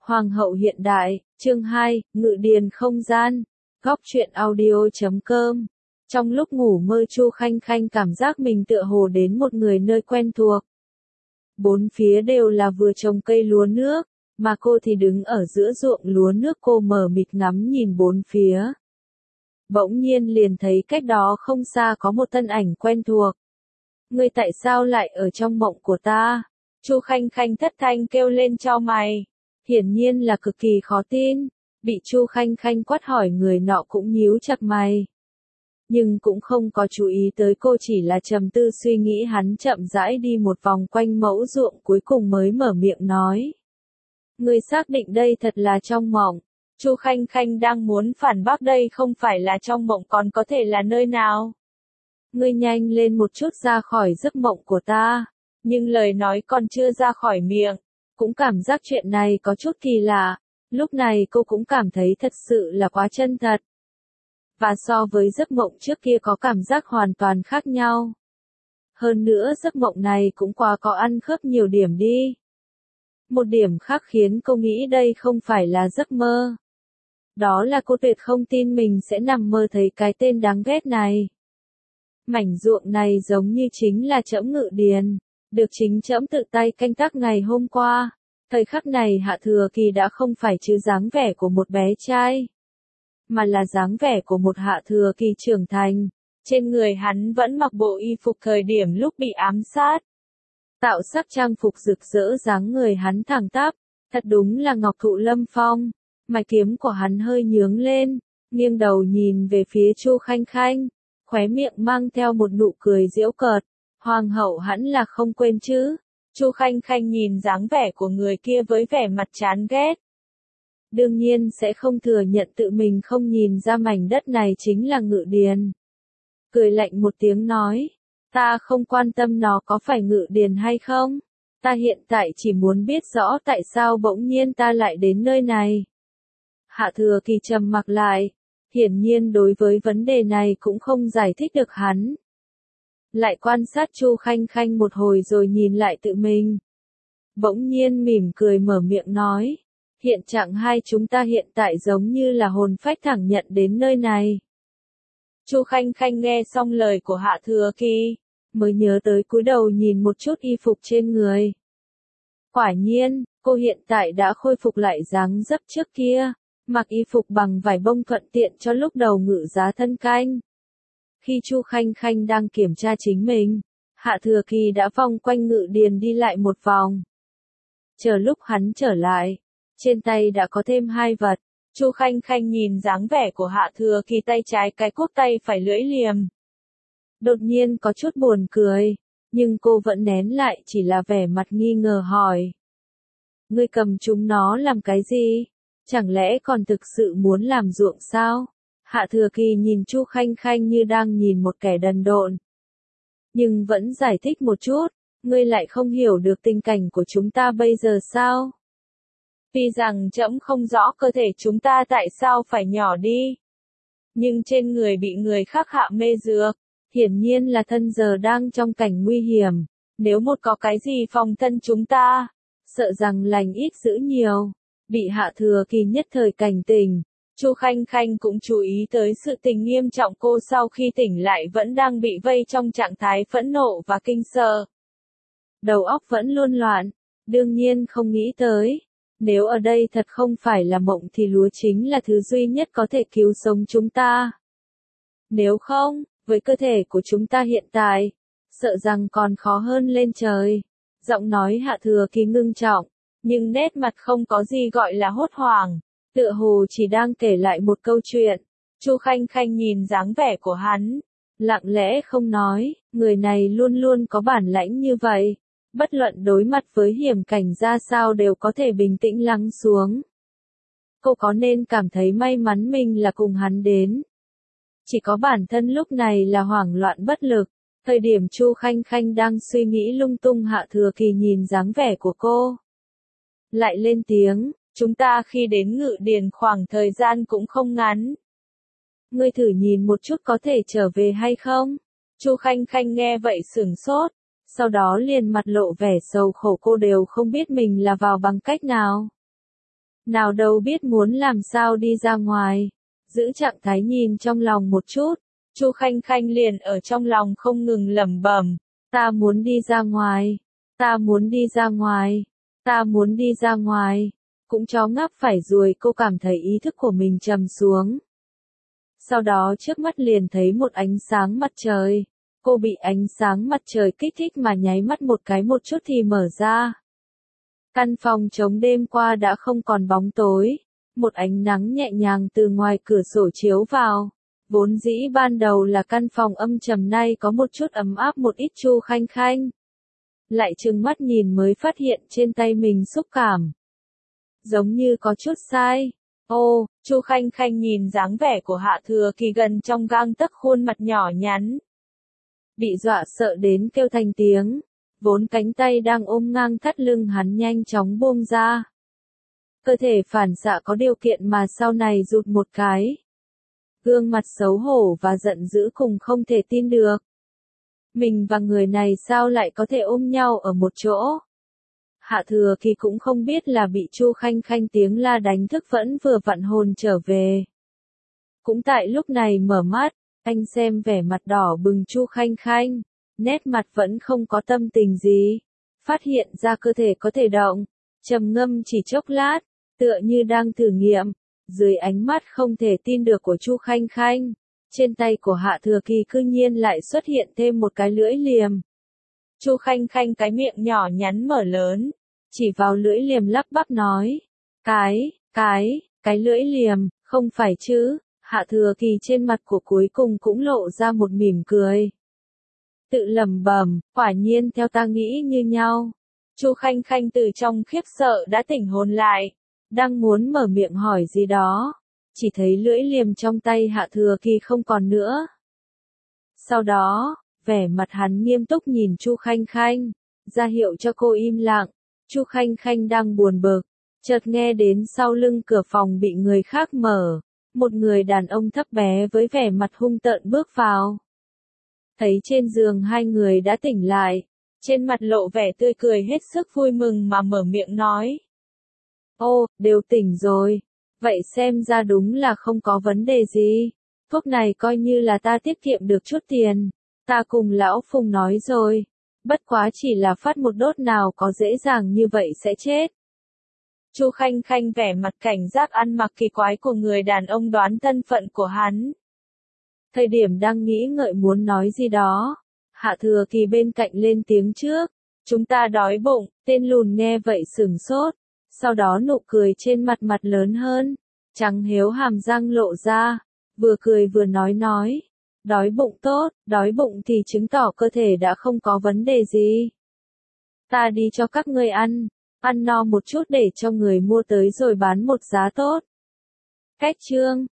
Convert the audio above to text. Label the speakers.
Speaker 1: Hoàng hậu hiện đại, chương 2, Ngự điền không gian, góc truyện audio.com. Trong lúc ngủ mơ Chu Khanh Khanh cảm giác mình tựa hồ đến một người nơi quen thuộc. Bốn phía đều là vừa trồng cây lúa nước, mà cô thì đứng ở giữa ruộng lúa nước, cô mờ mịt ngắm nhìn bốn phía. Bỗng nhiên liền thấy cách đó không xa có một thân ảnh quen thuộc. Ngươi tại sao lại ở trong mộng của ta? Chu Khanh Khanh thất thanh kêu lên cho mày. Hiển nhiên là cực kỳ khó tin, bị Chu Khanh Khanh quát hỏi người nọ cũng nhíu chặt mày. Nhưng cũng không có chú ý tới cô, chỉ là trầm tư suy nghĩ. Hắn chậm rãi đi một vòng quanh mẫu ruộng, cuối cùng mới mở miệng nói. Ngươi xác định đây thật là trong mộng? Chu Khanh Khanh đang muốn phản bác đây không phải là trong mộng còn có thể là nơi nào? Ngươi nhanh lên một chút ra khỏi giấc mộng của ta. Nhưng lời nói còn chưa ra khỏi miệng, cũng cảm giác chuyện này có chút kỳ lạ. Lúc này cô cũng cảm thấy thật sự là quá chân thật. Và so với giấc mộng trước kia có cảm giác hoàn toàn khác nhau. Hơn nữa giấc mộng này cũng quá có ăn khớp nhiều điểm đi. Một điểm khác khiến cô nghĩ đây không phải là giấc mơ. Đó là cô tuyệt không tin mình sẽ nằm mơ thấy cái tên đáng ghét này. Mảnh ruộng này giống như chính là trẫm Ngự điền, được chính trẫm tự tay canh tác ngày hôm qua. Thời khắc này Hạ Thừa Kỳ đã không phải chứ dáng vẻ của một bé trai, mà là dáng vẻ của một Hạ Thừa Kỳ trưởng thành. Trên người hắn vẫn mặc bộ y phục thời điểm lúc bị ám sát. Tạo sắc trang phục rực rỡ, dáng người hắn thẳng tắp, thật đúng là ngọc thụ lâm phong. Mày kiếm của hắn hơi nhướng lên, nghiêng đầu nhìn về phía Chu Khanh Khanh, khóe miệng mang theo một nụ cười giễu cợt. Hoàng hậu hẳn là không quên chứ? Chu Khanh Khanh nhìn dáng vẻ của người kia với vẻ mặt chán ghét. Đương nhiên sẽ không thừa nhận tự mình không nhìn ra mảnh đất này chính là Ngự điền. Cười lạnh một tiếng nói, ta không quan tâm nó có phải Ngự điền hay không. Ta hiện tại chỉ muốn biết rõ tại sao bỗng nhiên ta lại đến nơi này. Hạ Thừa Kỳ trầm mặc lại, hiển nhiên đối với vấn đề này cũng không giải thích được hắn. Lại quan sát Chu Khanh Khanh một hồi rồi nhìn lại tự mình. Bỗng nhiên mỉm cười mở miệng nói, hiện trạng hai chúng ta hiện tại giống như là hồn phách thẳng nhận đến nơi này. Chu Khanh Khanh nghe xong lời của Hạ Thừa Kỳ, mới nhớ tới cúi đầu nhìn một chút y phục trên người. Quả nhiên, cô hiện tại đã khôi phục lại dáng dấp trước kia, mặc y phục bằng vải bông thuận tiện cho lúc đầu ngự giá thân canh. Khi Chu Khanh Khanh đang kiểm tra chính mình, Hạ Thừa Kỳ đã vòng quanh Ngự điền đi lại một vòng. Chờ lúc hắn trở lại, trên tay đã có thêm hai vật. Chu Khanh Khanh nhìn dáng vẻ của Hạ Thừa Kỳ, tay trái cái cuốc tay phải lưỡi liềm. Đột nhiên có chút buồn cười, nhưng cô vẫn nén lại, chỉ là vẻ mặt nghi ngờ hỏi. Ngươi cầm chúng nó làm cái gì? Chẳng lẽ còn thực sự muốn làm ruộng sao? Hạ Thừa Kỳ nhìn Chu Khanh Khanh như đang nhìn một kẻ đần độn. Nhưng vẫn giải thích một chút, ngươi lại không hiểu được tình cảnh của chúng ta bây giờ sao? Tuy rằng trẫm không rõ cơ thể chúng ta tại sao phải nhỏ đi, nhưng trên người bị người khác hạ mê dược, hiển nhiên là thân giờ đang trong cảnh nguy hiểm. Nếu một có cái gì phòng thân chúng ta, sợ rằng lành ít dữ nhiều. Bị Hạ Thừa Kỳ nhất thời cảnh tỉnh, Chu Khanh Khanh cũng chú ý tới sự tình nghiêm trọng. Cô sau khi tỉnh lại vẫn đang bị vây trong trạng thái phẫn nộ và kinh sợ. Đầu óc vẫn luôn loạn, đương nhiên không nghĩ tới. Nếu ở đây thật không phải là mộng thì lúa chính là thứ duy nhất có thể cứu sống chúng ta. Nếu không, với cơ thể của chúng ta hiện tại, sợ rằng còn khó hơn lên trời. Giọng nói Hạ Thừa Kỳ ngưng trọng, nhưng nét mặt không có gì gọi là hốt hoảng, tựa hồ chỉ đang kể lại một câu chuyện. Chu Khanh Khanh nhìn dáng vẻ của hắn, lặng lẽ không nói, người này luôn luôn có bản lãnh như vậy. Bất luận đối mặt với hiểm cảnh ra sao đều có thể bình tĩnh lắng xuống. Cô có nên cảm thấy may mắn mình là cùng hắn đến. Chỉ có bản thân lúc này là hoảng loạn bất lực. Thời điểm Chu Khanh Khanh đang suy nghĩ lung tung, Hạ Thừa Kỳ nhìn dáng vẻ của cô, lại lên tiếng, chúng ta khi đến Ngự điền khoảng thời gian cũng không ngắn. Ngươi thử nhìn một chút có thể trở về hay không? Chu Khanh Khanh nghe vậy sửng sốt, sau đó liền mặt lộ vẻ sầu khổ, cô đều không biết mình là vào bằng cách nào. Nào đâu biết muốn làm sao đi ra ngoài. Giữ trạng thái nhìn trong lòng một chút, Chu Khanh Khanh liền ở trong lòng không ngừng lẩm bẩm, ta muốn đi ra ngoài, ta muốn đi ra ngoài, ta muốn đi ra ngoài. Cũng chó ngáp phải ruồi, cô cảm thấy ý thức của mình trầm xuống. Sau đó trước mắt liền thấy một ánh sáng mặt trời. Cô bị ánh sáng mặt trời kích thích mà nháy mắt một cái một chút thì mở ra. Căn phòng trống đêm qua đã không còn bóng tối. Một ánh nắng nhẹ nhàng từ ngoài cửa sổ chiếu vào. Vốn dĩ ban đầu là căn phòng âm trầm, nay có một chút ấm áp một ít. Chu Khanh Khanh lại trừng mắt nhìn mới phát hiện trên tay mình xúc cảm giống như có chút sai. Ô, Chu Khanh Khanh nhìn dáng vẻ của Hạ Thừa Kỳ gần trong gang tấc khuôn mặt nhỏ nhắn. Bị dọa sợ đến kêu thành tiếng, vốn cánh tay đang ôm ngang thắt lưng hắn nhanh chóng buông ra. Cơ thể phản xạ có điều kiện mà sau này rụt một cái. Gương mặt xấu hổ và giận dữ cùng không thể tin được. Mình và người này sao lại có thể ôm nhau ở một chỗ? Hạ Thừa Kỳ cũng không biết là bị Chu Khanh Khanh tiếng la đánh thức vẫn vừa vặn hồn trở về. Cũng tại lúc này mở mắt, anh xem vẻ mặt đỏ bừng Chu Khanh Khanh, nét mặt vẫn không có tâm tình gì. Phát hiện ra cơ thể có thể động, trầm ngâm chỉ chốc lát, tựa như đang thử nghiệm. Dưới ánh mắt không thể tin được của Chu Khanh Khanh, trên tay của Hạ Thừa Kỳ cư nhiên lại xuất hiện thêm một cái lưỡi liềm. Chu Khanh Khanh cái miệng nhỏ nhắn mở lớn, chỉ vào lưỡi liềm lắp bắp nói, cái lưỡi liềm, không phải chứ? Hạ Thừa Kỳ trên mặt của cuối cùng cũng lộ ra một mỉm cười. Tự lẩm bẩm, quả nhiên theo ta nghĩ như nhau. Chu Khanh Khanh từ trong khiếp sợ đã tỉnh hồn lại, đang muốn mở miệng hỏi gì đó, chỉ thấy lưỡi liềm trong tay Hạ Thừa Kỳ không còn nữa. Sau đó, vẻ mặt hắn nghiêm túc nhìn Chu Khanh Khanh, ra hiệu cho cô im lặng. Chu Khanh Khanh đang buồn bực, chợt nghe đến sau lưng cửa phòng bị người khác mở, một người đàn ông thấp bé với vẻ mặt hung tợn bước vào. Thấy trên giường hai người đã tỉnh lại, trên mặt lộ vẻ tươi cười hết sức vui mừng mà mở miệng nói. Ô, đều tỉnh rồi, vậy xem ra đúng là không có vấn đề gì. Thuốc này coi như là ta tiết kiệm được chút tiền, ta cùng lão Phùng nói rồi. Bất quá chỉ là phát một đốt nào có dễ dàng như vậy sẽ chết. Chu Khanh Khanh vẻ mặt cảnh giác ăn mặc kỳ quái của người đàn ông đoán thân phận của hắn. Thời điểm đang nghĩ ngợi muốn nói gì đó, Hạ Thừa Kỳ bên cạnh lên tiếng trước, chúng ta đói bụng. Tên lùn nghe vậy sửng sốt, sau đó nụ cười trên mặt mặt lớn hơn, trắng hiếu hàm răng lộ ra, vừa cười vừa nói. Đói bụng tốt, đói bụng thì chứng tỏ cơ thể đã không có vấn đề gì. Ta đi cho các ngươi ăn no một chút để cho người mua tới rồi bán một giá tốt. Cách chương